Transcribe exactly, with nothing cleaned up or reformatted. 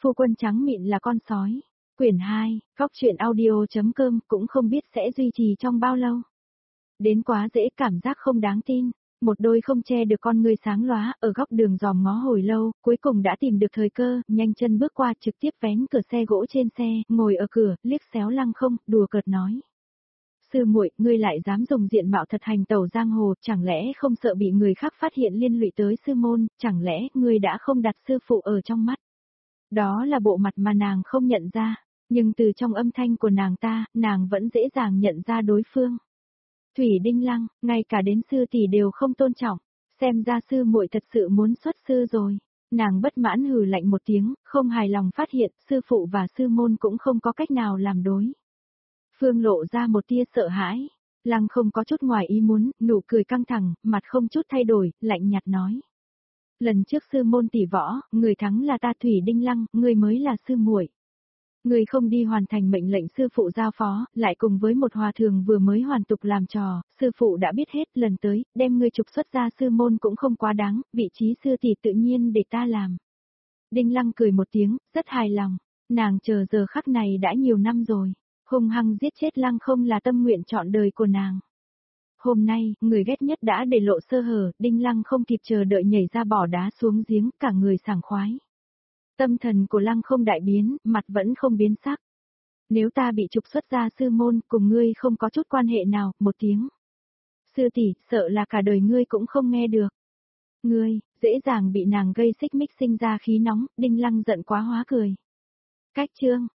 Phu quân trắng mịn là con sói. Quyển hai, Góc truyện audio.com cũng không biết sẽ duy trì trong bao lâu. Đến quá dễ, cảm giác không đáng tin. Một đôi không che được con ngươi sáng lóa, ở góc đường dòm ngó hồi lâu, cuối cùng đã tìm được thời cơ, nhanh chân bước qua, trực tiếp vén cửa xe gỗ trên xe, ngồi ở cửa, liếc xéo Lăng Không, đùa cợt nói. Sư muội, ngươi lại dám dùng diện mạo thật hành tẩu giang hồ, chẳng lẽ không sợ bị người khác phát hiện liên lụy tới sư môn, chẳng lẽ ngươi đã không đặt sư phụ ở trong mắt. Đó là bộ mặt mà nàng không nhận ra, nhưng từ trong âm thanh của nàng ta, nàng vẫn dễ dàng nhận ra đối phương. Thủy Đinh Lăng, ngay cả đến sư tỷ đều không tôn trọng, xem ra sư muội thật sự muốn xuất sư rồi. Nàng bất mãn hừ lạnh một tiếng, không hài lòng phát hiện sư phụ và sư môn cũng không có cách nào làm đối. Phương lộ ra một tia sợ hãi, Lăng Không có chút ngoài ý muốn, nụ cười căng thẳng, mặt không chút thay đổi, lạnh nhạt nói. Lần trước sư môn tỷ võ, người thắng là ta Thủy Đinh Lăng, người mới là sư muội. Người không đi hoàn thành mệnh lệnh sư phụ giao phó, lại cùng với một hòa thượng vừa mới hoàn tục làm trò, sư phụ đã biết hết, lần tới, đem ngươi trục xuất ra sư môn cũng không quá đáng, vị trí sư tỷ tự nhiên để ta làm. Đinh Lăng cười một tiếng, rất hài lòng, nàng chờ giờ khắc này đã nhiều năm rồi, hung hăng giết chết Lăng Không là tâm nguyện trọn đời của nàng. Hôm nay, người ghét nhất đã để lộ sơ hở, Đinh Lăng không kịp chờ đợi nhảy ra bỏ đá xuống giếng, cả người sảng khoái. Tâm thần của Lăng Không đại biến, mặt vẫn không biến sắc. Nếu ta bị trục xuất ra sư môn, cùng ngươi không có chút quan hệ nào, một tiếng. Sư tỷ, sợ là cả đời ngươi cũng không nghe được. Ngươi, dễ dàng bị nàng gây xích mích sinh ra khí nóng, Đinh Lăng giận quá hóa cười. Cách chương,